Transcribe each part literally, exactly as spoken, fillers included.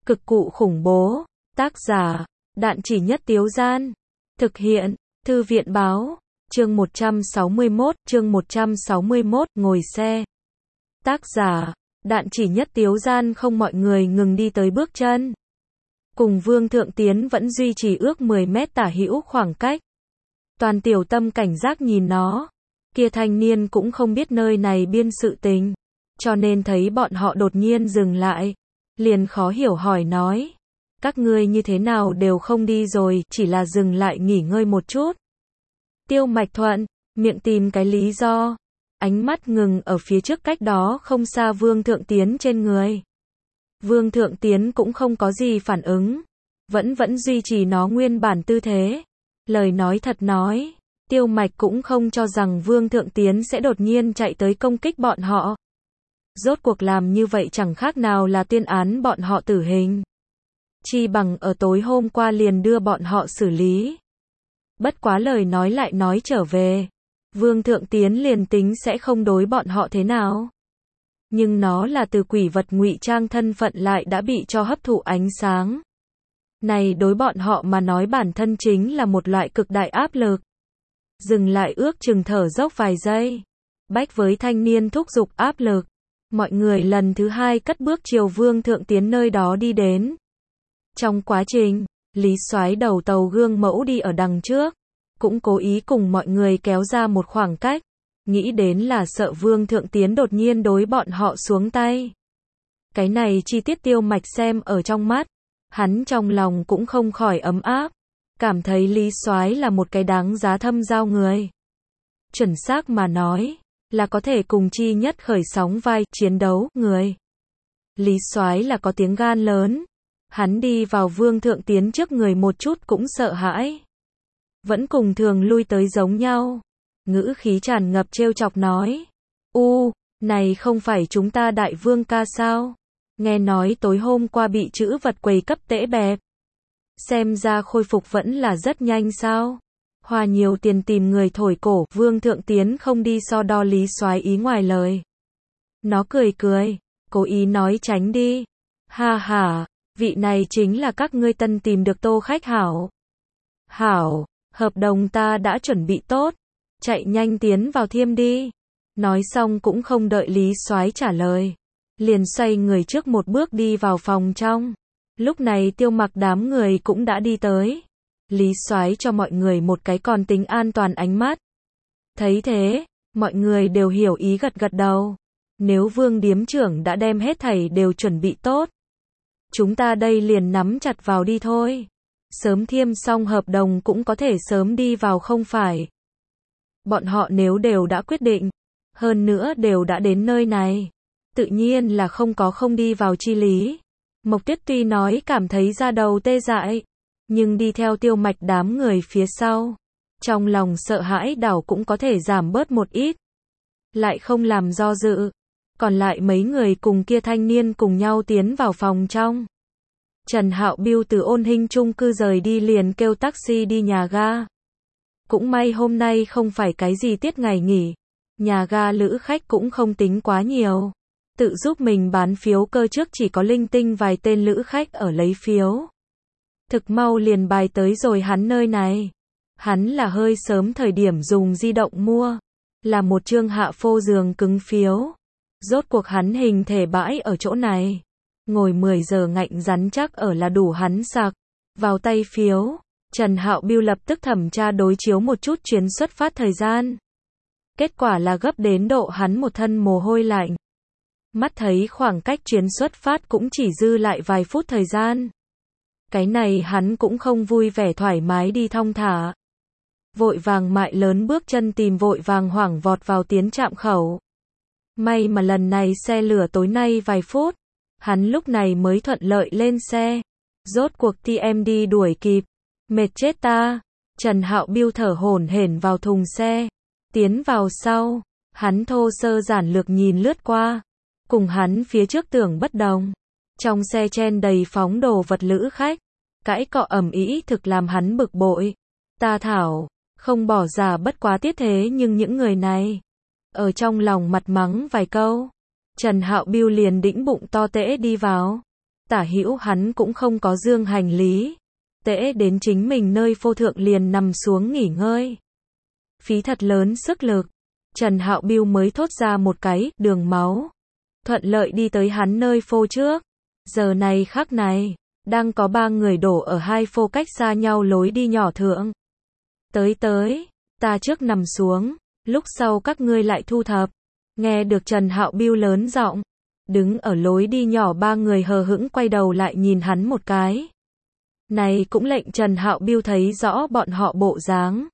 Cực cụ khủng bố. Tác giả, Đạn Chỉ Nhất Tiếu Gian. Thực hiện, Thư viện báo. Chương một trăm sáu mươi mốt, chương một trăm sáu mươi mốt, ngồi xe. Tác giả, Đạn Chỉ Nhất Tiếu Gian. Không, mọi người ngừng đi tới bước chân. Cùng Vương Thượng Tiến vẫn duy trì ước mười mét tả hữu khoảng cách. Toàn tiểu tâm cảnh giác nhìn nó. Kia thanh niên cũng không biết nơi này biên sự tình, cho nên thấy bọn họ đột nhiên dừng lại, liền khó hiểu hỏi nói: các ngươi như thế nào đều không đi rồi, chỉ là dừng lại nghỉ ngơi một chút. Tiêu Mạch Thuận, miệng tìm cái lý do, ánh mắt ngừng ở phía trước cách đó không xa Vương Thượng Tiến trên người. Vương Thượng Tiến cũng không có gì phản ứng, vẫn vẫn duy trì nó nguyên bản tư thế. Lời nói thật nói, Tiêu Mạch cũng không cho rằng Vương Thượng Tiến sẽ đột nhiên chạy tới công kích bọn họ. Rốt cuộc làm như vậy chẳng khác nào là tuyên án bọn họ tử hình. Chi bằng ở tối hôm qua liền đưa bọn họ xử lý. Bất quá lời nói lại nói trở về, Vương Thượng Tiến liền tính sẽ không đối bọn họ thế nào. Nhưng nó là từ quỷ vật ngụy trang thân phận lại đã bị cho hấp thụ ánh sáng. Này đối bọn họ mà nói bản thân chính là một loại cực đại áp lực. Dừng lại ước chừng thở dốc vài giây. Bách với thanh niên thúc giục áp lực. Mọi người lần thứ hai cất bước chiều Vương Thượng Tiến nơi đó đi đến. Trong quá trình, Lý Soái đầu tàu gương mẫu đi ở đằng trước, cũng cố ý cùng mọi người kéo ra một khoảng cách, nghĩ đến là sợ Vương Thượng Tiến đột nhiên đối bọn họ xuống tay. Cái này chi tiết Tiêu Mạch xem ở trong mắt, hắn trong lòng cũng không khỏi ấm áp, cảm thấy Lý Soái là một cái đáng giá thâm giao người. Chuẩn xác mà nói, là có thể cùng chi nhất khởi sóng vai, chiến đấu, người. Lý Soái là có tiếng gan lớn. Hắn đi vào Vương Thượng Tiến trước người một chút cũng sợ hãi. Vẫn cùng thường lui tới giống nhau. Ngữ khí tràn ngập trêu chọc nói: U, này không phải chúng ta đại vương ca sao? Nghe nói tối hôm qua bị chữ vật quầy cấp tễ bẹp. Xem ra khôi phục vẫn là rất nhanh sao? Hoa nhiều tiền tìm người thổi cổ. Vương Thượng Tiến không đi so đo Lý Soái ý ngoài lời. Nó cười cười, cố ý nói tránh đi. Ha ha, vị này chính là các ngươi tân tìm được Tô khách hảo. Hảo, hợp đồng ta đã chuẩn bị tốt, chạy nhanh tiến vào thiêm đi. Nói xong cũng không đợi Lý Soái trả lời, liền xoay người trước một bước đi vào phòng trong. Lúc này Tiêu Mặc đám người cũng đã đi tới. Lý Soái cho mọi người một cái còn tính an toàn ánh mắt. Thấy thế, mọi người đều hiểu ý gật gật đầu. Nếu Vương điếm trưởng đã đem hết thảy đều chuẩn bị tốt, chúng ta đây liền nắm chặt vào đi thôi. Sớm thiêm xong hợp đồng cũng có thể sớm đi vào không phải. Bọn họ nếu đều đã quyết định, hơn nữa đều đã đến nơi này, tự nhiên là không có không đi vào chi lý. Mộc Tuyết tuy nói cảm thấy da đầu tê dại, nhưng đi theo Tiêu Mạch đám người phía sau, trong lòng sợ hãi đảo cũng có thể giảm bớt một ít. Lại không làm do dự, còn lại mấy người cùng kia thanh niên cùng nhau tiến vào phòng trong. Trần Hạo Biêu từ Ôn Hinh chung cư rời đi liền kêu taxi đi nhà ga. Cũng may hôm nay không phải cái gì tiết ngày nghỉ, nhà ga lữ khách cũng không tính quá nhiều. Tự giúp mình bán phiếu cơ trước chỉ có linh tinh vài tên lữ khách ở lấy phiếu. Thực mau liền bài tới rồi hắn nơi này. Hắn là hơi sớm thời điểm dùng di động mua, là một chương hạ phô giường cứng phiếu. Rốt cuộc hắn hình thể bãi ở chỗ này, ngồi mười giờ ngạnh rắn chắc ở là đủ hắn sạc. Vào tay phiếu, Trần Hạo Biêu lập tức thẩm tra đối chiếu một chút chuyến xuất phát thời gian. Kết quả là gấp đến độ hắn một thân mồ hôi lạnh. Mắt thấy khoảng cách chuyến xuất phát cũng chỉ dư lại vài phút thời gian. Cái này hắn cũng không vui vẻ thoải mái đi thong thả. Vội vàng mại lớn bước chân tìm vội vàng hoảng vọt vào tiến trạm khẩu. May mà lần này xe lửa tối nay vài phút, hắn lúc này mới thuận lợi lên xe. Rốt cuộc tê em đê đuổi kịp. Mệt chết ta. Trần Hạo Biêu thở hổn hển vào thùng xe. Tiến vào sau, hắn thô sơ giản lược nhìn lướt qua. Cùng hắn phía trước tưởng bất đồng. Trong xe chen đầy phóng đồ vật lữ khách. Cãi cọ ầm ĩ thực làm hắn bực bội. Ta thảo, không bỏ giả bất quá tiết thế nhưng những người này. Ở trong lòng mặt mắng vài câu. Trần Hạo Biêu liền đĩnh bụng to tễ đi vào. tả hữu hắn cũng không có dương hành lý. Tễ đến chính mình nơi phô thượng liền nằm xuống nghỉ ngơi. Phí thật lớn sức lực, Trần Hạo Biêu mới thốt ra một cái, đường máu. Thuận lợi đi tới hắn nơi phô trước. Giờ này khắc này, đang có ba người đổ ở hai phô cách xa nhau lối đi nhỏ thượng. Tới tới, ta trước nằm xuống, lúc sau các ngươi lại thu thập. Nghe được Trần Hạo Biêu lớn giọng, đứng ở lối đi nhỏ ba người hờ hững quay đầu lại nhìn hắn một cái. Này cũng lệnh Trần Hạo Biêu thấy rõ bọn họ bộ dáng.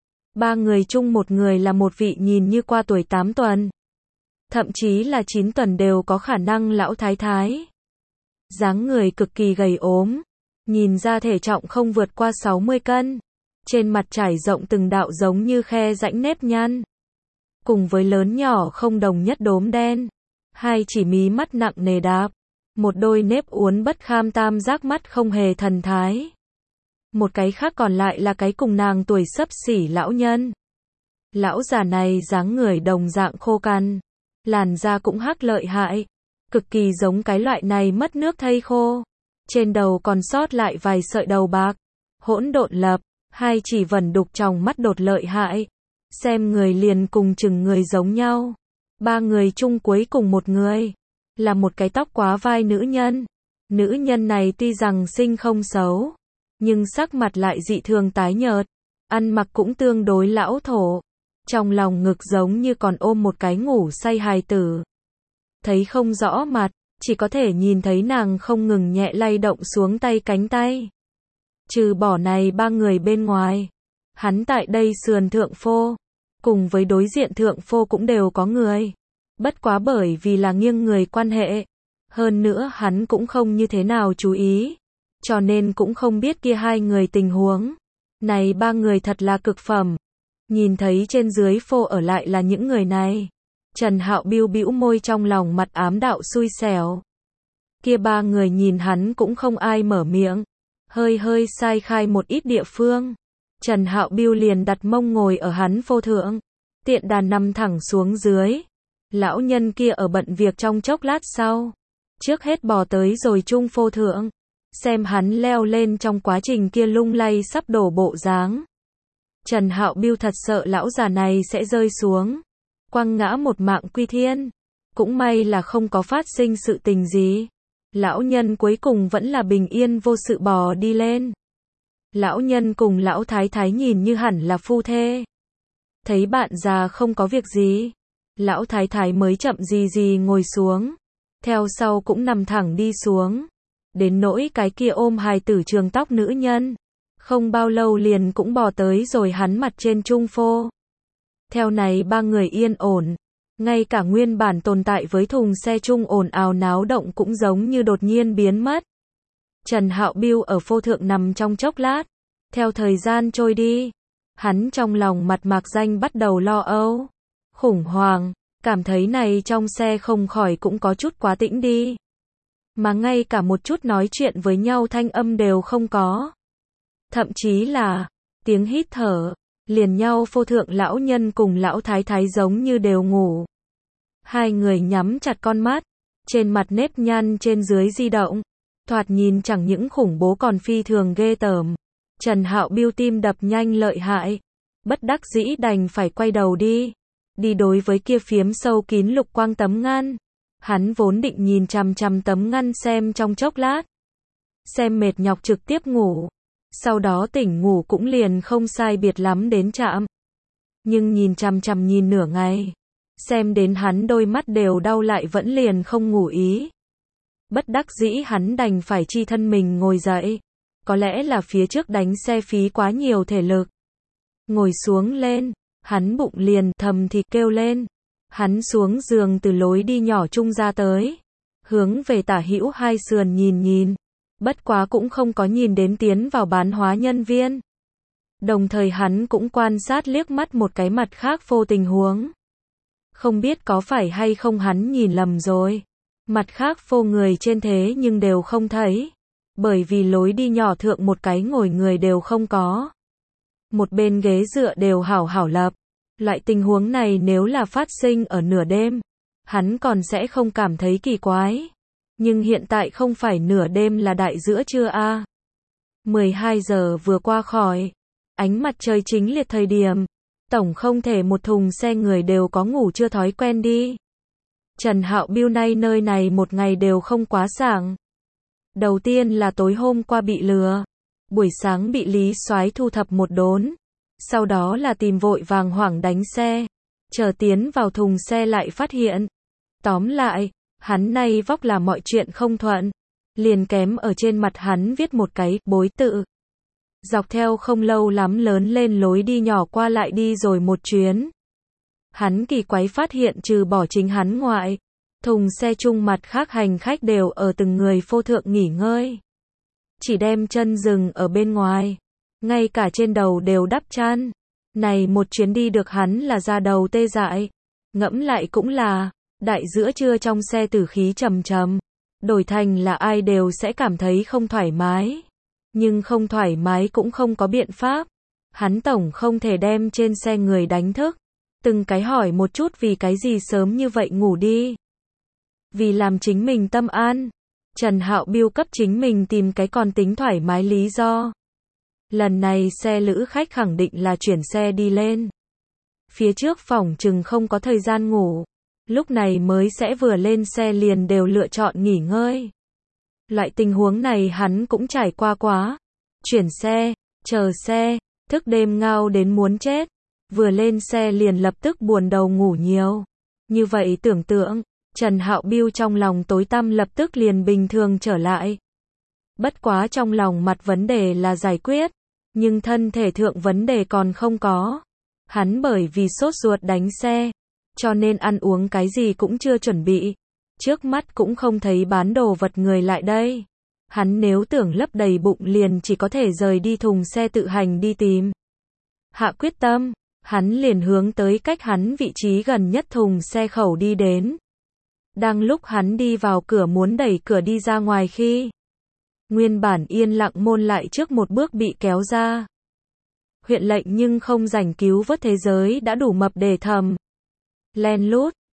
Ba người chung một người là một vị nhìn như qua tuổi tám tuần. Thậm chí là chín tuần đều có khả năng lão thái thái. Dáng người cực kỳ gầy ốm, nhìn ra thể trọng không vượt qua sáu mươi cân. Trên mặt trải rộng từng đạo giống như khe rãnh nếp nhăn. Cùng với lớn nhỏ không đồng nhất đốm đen. Hai chỉ mí mắt nặng nề đáp. Một đôi nếp uốn bất kham tam giác mắt không hề thần thái. Một cái khác còn lại là cái cùng nàng tuổi xấp xỉ lão nhân. Lão già này dáng người đồng dạng khô cằn, làn da cũng hắc lợi hại, cực kỳ giống cái loại này mất nước thây khô. Trên đầu còn sót lại vài sợi đầu bạc, hỗn độn lập, hai chỉ vẩn đục trong mắt đột lợi hại. Xem người liền cùng chừng người giống nhau. Ba người chung cuối cùng một người, là một cái tóc quá vai nữ nhân. Nữ nhân này tuy rằng sinh không xấu, nhưng sắc mặt lại dị thường tái nhợt, ăn mặc cũng tương đối lão thổ. Trong lòng ngực giống như còn ôm một cái ngủ say hài tử. Thấy không rõ mặt, chỉ có thể nhìn thấy nàng không ngừng nhẹ lay động xuống tay cánh tay. Trừ bỏ này ba người bên ngoài, hắn tại đây sườn thượng phô, cùng với đối diện thượng phô cũng đều có người. Bất quá bởi vì là nghiêng người quan hệ, hơn nữa hắn cũng không như thế nào chú ý, cho nên cũng không biết kia hai người tình huống. Này ba người thật là cực phẩm. Nhìn thấy trên dưới phô ở lại là những người này, Trần Hạo Biêu bĩu môi trong lòng mặt ám đạo xui xẻo. Kia ba người nhìn hắn cũng không ai mở miệng, hơi hơi sai khai một ít địa phương. Trần Hạo Biêu liền đặt mông ngồi ở hắn phô thượng, tiện đà nằm thẳng xuống dưới. Lão nhân kia ở bận việc trong chốc lát sau, trước hết bò tới rồi trung phô thượng, xem hắn leo lên trong quá trình kia lung lay sắp đổ bộ dáng. Trần Hạo Biêu thật sợ lão già này sẽ rơi xuống, quăng ngã một mạng quy thiên. Cũng may là không có phát sinh sự tình gì. Lão nhân cuối cùng vẫn là bình yên vô sự bò đi lên. Lão nhân cùng lão thái thái nhìn như hẳn là phu thê. Thấy bạn già không có việc gì, lão thái thái mới chậm gì gì ngồi xuống, theo sau cũng nằm thẳng đi xuống. Đến nỗi cái kia ôm hài tử trường tóc nữ nhân, không bao lâu liền cũng bò tới rồi hắn mặt trên trung phô. Theo này ba người yên ổn, ngay cả nguyên bản tồn tại với thùng xe trung ồn ào náo động cũng giống như đột nhiên biến mất. Trần Hạo Biêu ở phô thượng nằm trong chốc lát, theo thời gian trôi đi, hắn trong lòng mặt mạc danh bắt đầu lo âu, khủng hoảng, cảm thấy này trong xe không khỏi cũng có chút quá tĩnh đi. Mà ngay cả một chút nói chuyện với nhau thanh âm đều không có. Thậm chí là tiếng hít thở, liền nhau phô thượng lão nhân cùng lão thái thái giống như đều ngủ. Hai người nhắm chặt con mắt, trên mặt nếp nhăn trên dưới di động, thoạt nhìn chẳng những khủng bố còn phi thường ghê tởm. Trần Hạo Biêu tim đập nhanh lợi hại, bất đắc dĩ đành phải quay đầu đi, đi đối với kia phiếm sâu kín lục quang tấm ngăn. Hắn vốn định nhìn chằm chằm tấm ngăn xem trong chốc lát, xem mệt nhọc trực tiếp ngủ, sau đó tỉnh ngủ cũng liền không sai biệt lắm đến trạm. Nhưng nhìn chằm chằm nhìn nửa ngày, xem đến hắn đôi mắt đều đau lại vẫn liền không ngủ ý. Bất đắc dĩ hắn đành phải chi thân mình ngồi dậy, có lẽ là phía trước đánh xe phí quá nhiều thể lực. Ngồi xuống lên, hắn bụng liền thầm thì kêu lên. Hắn xuống giường từ lối đi nhỏ trung ra tới, hướng về tả hữu hai sườn nhìn nhìn, bất quá cũng không có nhìn đến tiến vào bán hóa nhân viên. Đồng thời hắn cũng quan sát liếc mắt một cái mặt khác phô tình huống. Không biết có phải hay không hắn nhìn lầm rồi. Mặt khác phô người trên thế nhưng đều không thấy, bởi vì lối đi nhỏ thượng một cái ngồi người đều không có. Một bên ghế dựa đều hảo hảo lập. Loại tình huống này nếu là phát sinh ở nửa đêm, hắn còn sẽ không cảm thấy kỳ quái. Nhưng hiện tại không phải nửa đêm là đại giữa trưa a. mười hai giờ vừa qua khỏi. Ánh mặt trời chính liệt thời điểm. Tổng không thể một thùng xe người đều có ngủ chưa thói quen đi. Trần Hạo Biêu nay nơi này một ngày đều không quá sảng. Đầu tiên là tối hôm qua bị lừa. Buổi sáng bị Lý Soái thu thập một đốn. Sau đó là tìm vội vàng hoảng đánh xe. Chờ tiến vào thùng xe lại phát hiện. Tóm lại, hắn nay vóc là mọi chuyện không thuận. Liền kém ở trên mặt hắn viết một cái bối tự. Dọc theo không lâu lắm lớn lên lối đi nhỏ qua lại đi rồi một chuyến. Hắn kỳ quái phát hiện trừ bỏ chính hắn ngoại, thùng xe chung mặt khác hành khách đều ở từng người phô thượng nghỉ ngơi. Chỉ đem chân dừng ở bên ngoài. Ngay cả trên đầu đều đắp chăn. Này một chuyến đi được hắn là ra đầu tê dại. Ngẫm lại cũng là, đại giữa trưa trong xe tử khí trầm trầm. Đổi thành là ai đều sẽ cảm thấy không thoải mái. Nhưng không thoải mái cũng không có biện pháp. Hắn tổng không thể đem trên xe người đánh thức. Từng cái hỏi một chút vì cái gì sớm như vậy ngủ đi. Vì làm chính mình tâm an. Trần Hạo Biêu cấp chính mình tìm cái còn tính thoải mái lý do. Lần này xe lữ khách khẳng định là chuyển xe đi lên. Phía trước phòng chừng không có thời gian ngủ. Lúc này mới sẽ vừa lên xe liền đều lựa chọn nghỉ ngơi. Loại tình huống này hắn cũng trải qua quá. Chuyển xe, chờ xe, thức đêm ngao đến muốn chết. Vừa lên xe liền lập tức buồn đầu ngủ nhiều. Như vậy tưởng tượng, Trần Hạo Biêu trong lòng tối tăm lập tức liền bình thường trở lại. Bất quá trong lòng mặt vấn đề là giải quyết, nhưng thân thể thượng vấn đề còn không có. Hắn bởi vì sốt ruột đánh xe, cho nên ăn uống cái gì cũng chưa chuẩn bị. Trước mắt cũng không thấy bán đồ vật người lại đây. Hắn nếu tưởng lấp đầy bụng liền chỉ có thể rời đi thùng xe tự hành đi tìm. Hạ quyết tâm, hắn liền hướng tới cách hắn vị trí gần nhất thùng xe khẩu đi đến. Đang lúc hắn đi vào cửa muốn đẩy cửa đi ra ngoài khi nguyên bản yên lặng môn lại trước một bước bị kéo ra. Huyện lệnh nhưng không rảnh cứu vớt thế giới đã đủ mập để thầm. Len lút,